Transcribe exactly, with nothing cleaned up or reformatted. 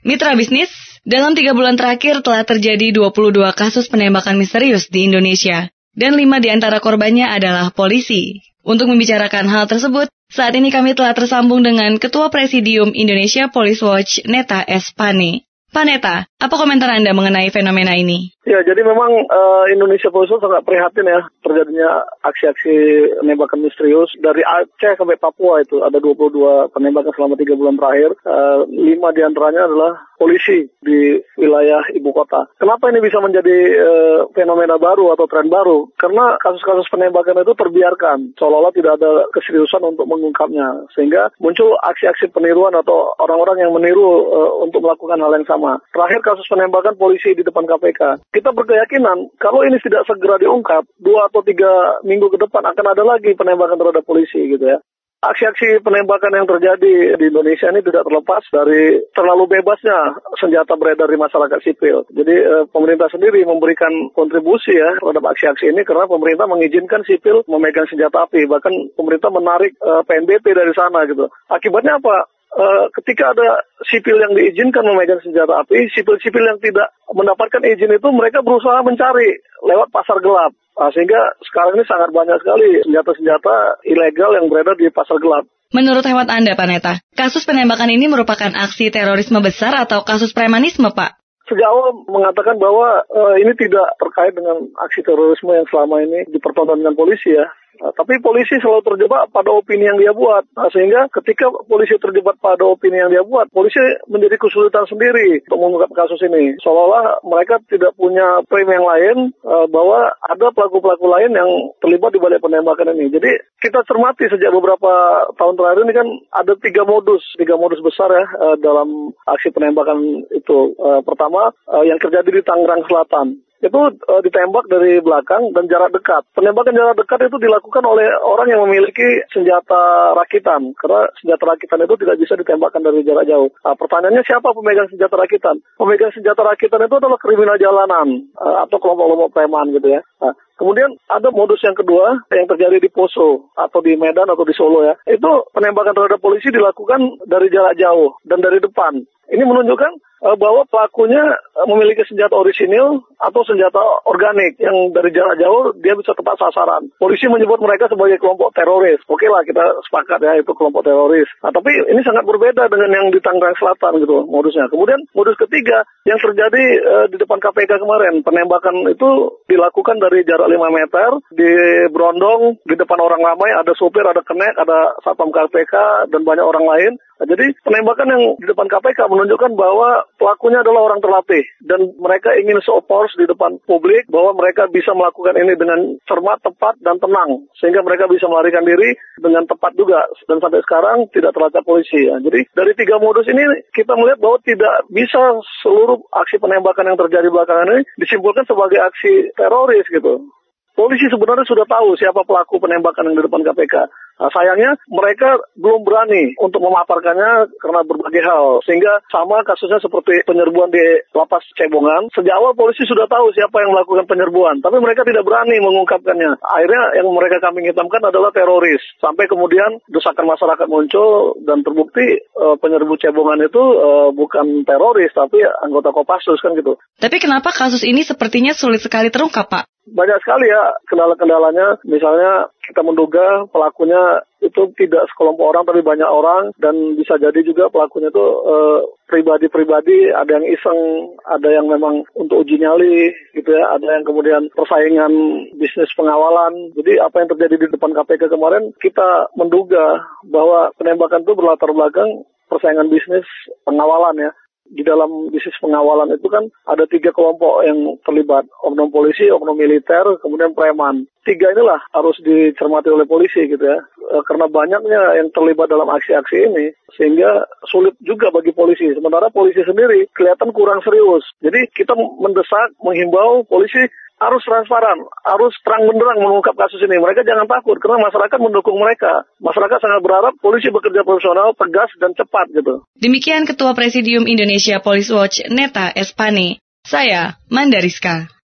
Mitra bisnis, dalam tiga bulan terakhir telah terjadi dua puluh dua kasus penembakan misterius di Indonesia, dan lima di antara korbannya adalah polisi. Untuk membicarakan hal tersebut, saat ini kami telah tersambung dengan Ketua Presidium Indonesia Police Watch, Neta S. Pane. Pak Neta, apa komentar Anda mengenai fenomena ini? Ya, jadi memang uh, Indonesia Police Watch sangat prihatin ya terjadinya aksi-aksi penembakan misterius dari Aceh sampai Papua. Itu ada dua puluh dua penembakan selama tiga bulan terakhir. Uh, lima diantaranya adalah polisi di wilayah ibu kota. Kenapa ini bisa menjadi uh, fenomena baru atau tren baru? Karena kasus-kasus penembakan itu terbiarkan, seolah-olah tidak ada keseriusan untuk mengungkapnya, sehingga muncul aksi-aksi peniruan atau orang-orang yang meniru uh, untuk melakukan hal yang sama. Terakhir kasus penembakan polisi di depan K P K. Kita berkeyakinan kalau ini tidak segera diungkap, dua atau tiga minggu ke depan akan ada lagi penembakan terhadap polisi gitu ya. Aksi-aksi penembakan yang terjadi di Indonesia ini tidak terlepas dari terlalu bebasnya senjata beredar di masyarakat sipil. Jadi eh, pemerintah sendiri memberikan kontribusi ya terhadap aksi-aksi ini karena pemerintah mengizinkan sipil memegang senjata api. Bahkan pemerintah menarik eh, P N B P dari sana gitu. Akibatnya apa? Uh, ketika ada sipil yang diizinkan memegang senjata api, sipil-sipil yang tidak mendapatkan izin itu mereka berusaha mencari lewat pasar gelap. Nah, sehingga sekarang ini sangat banyak sekali senjata-senjata ilegal yang beredar di pasar gelap. Menurut hemat Anda, Pak Neta, kasus penembakan ini merupakan aksi terorisme besar atau kasus premanisme, Pak? Sejak awal mengatakan bahwa uh, ini tidak terkait dengan aksi terorisme yang selama ini dipertontonkan polisi ya. Nah, tapi polisi selalu terjebak pada opini yang dia buat. Nah, sehingga ketika polisi terjebak pada opini yang dia buat, polisi menjadi kesulitan sendiri untuk mengungkap kasus ini. Seolah-olah mereka tidak punya frame yang lain uh, bahwa ada pelaku-pelaku lain yang terlibat di balik penembakan ini. Jadi kita cermati sejak beberapa tahun terakhir ini kan ada tiga modus, tiga modus besar ya uh, dalam aksi penembakan itu. Uh, pertama uh, yang terjadi di Tangerang Selatan. Itu uh, ditembak dari belakang dan jarak dekat. Penembakan jarak dekat itu dilakukan oleh orang yang memiliki senjata rakitan. Karena senjata rakitan itu tidak bisa ditembakkan dari jarak jauh. Nah, pertanyaannya siapa pemegang senjata rakitan? Pemegang senjata rakitan itu adalah kriminal jalanan uh, atau kelompok-kelompok preman gitu ya. Nah, kemudian ada modus yang kedua yang terjadi di Poso atau di Medan atau di Solo ya. Itu penembakan terhadap polisi dilakukan dari jarak jauh dan dari depan. Ini menunjukkan uh, bahwa pelakunya uh, memiliki senjata orisinil atau senjata organik yang dari jarak jauh dia bisa tepat sasaran. Polisi menyebut mereka sebagai kelompok teroris. Oke lah, kita sepakat ya itu kelompok teroris. Nah, tapi ini sangat berbeda dengan yang di Tangerang Selatan gitu modusnya. Kemudian modus ketiga yang terjadi uh, di depan K P K kemarin. Penembakan itu dilakukan dari jarak lima meter, di berondong, di depan orang ramai, ada sopir, ada kenek, ada satpam K P K, dan banyak orang lain. Nah, jadi penembakan yang di depan K P K menunjukkan bahwa pelakunya adalah orang terlatih dan mereka ingin show force di depan publik bahwa mereka bisa melakukan ini dengan cermat, tepat, dan tenang sehingga mereka bisa melarikan diri dengan tepat juga dan sampai sekarang tidak terlacak polisi. Ya. Jadi dari tiga modus ini kita melihat bahwa tidak bisa seluruh aksi penembakan yang terjadi belakangan ini disimpulkan sebagai aksi teroris gitu. Polisi sebenarnya sudah tahu siapa pelaku penembakan yang di depan K P K. Nah, sayangnya mereka belum berani untuk memaparkannya karena berbagai hal. Sehingga sama kasusnya seperti penyerbuan di Lapas Cebongan. Sejak awal polisi sudah tahu siapa yang melakukan penyerbuan. Tapi mereka tidak berani mengungkapkannya. Akhirnya yang mereka kambing hitamkan adalah teroris. Sampai kemudian desakan masyarakat muncul dan terbukti uh, penyerbu Cebongan itu uh, bukan teroris tapi anggota Kopassus kan gitu. Tapi kenapa kasus ini sepertinya sulit sekali terungkap, Pak? Banyak sekali ya kendala-kendalanya. Misalnya kita menduga pelakunya itu tidak sekelompok orang tapi banyak orang dan bisa jadi juga pelakunya itu eh, pribadi-pribadi, ada yang iseng, ada yang memang untuk uji nyali gitu ya, ada yang kemudian persaingan bisnis pengawalan. Jadi apa yang terjadi di depan K P K kemarin kita menduga bahwa penembakan itu berlatar belakang persaingan bisnis pengawalan ya. Di dalam bisnis pengawalan itu kan ada tiga kelompok yang terlibat, oknum polisi, oknum militer, kemudian preman. Tiga inilah harus dicermati oleh polisi gitu ya, e, karena banyaknya yang terlibat dalam aksi-aksi ini, sehingga sulit juga bagi polisi. Sementara polisi sendiri kelihatan kurang serius. Jadi kita mendesak, menghimbau polisi harus transparan, harus terang benderang mengungkap kasus ini. Mereka jangan takut, karena masyarakat mendukung mereka. Masyarakat sangat berharap polisi bekerja profesional, tegas, dan cepat gitu. Demikian Ketua Presidium Indonesia Police Watch, Neta S. Pane. Saya, Mandariska.